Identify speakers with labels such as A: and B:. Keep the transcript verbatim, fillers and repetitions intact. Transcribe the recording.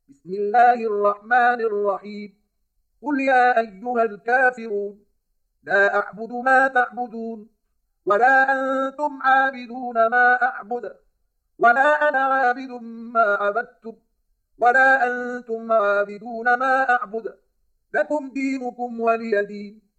A: بسم الله الرحمن الرحيم. قل يا أيها الكافرون لا أعبد ما تعبدون ولا أنتم عابدون ما أعبد ولا أنا عابد ما عبدتم ولا أنتم عابدون ما أعبد لكم دينكم ولي دين.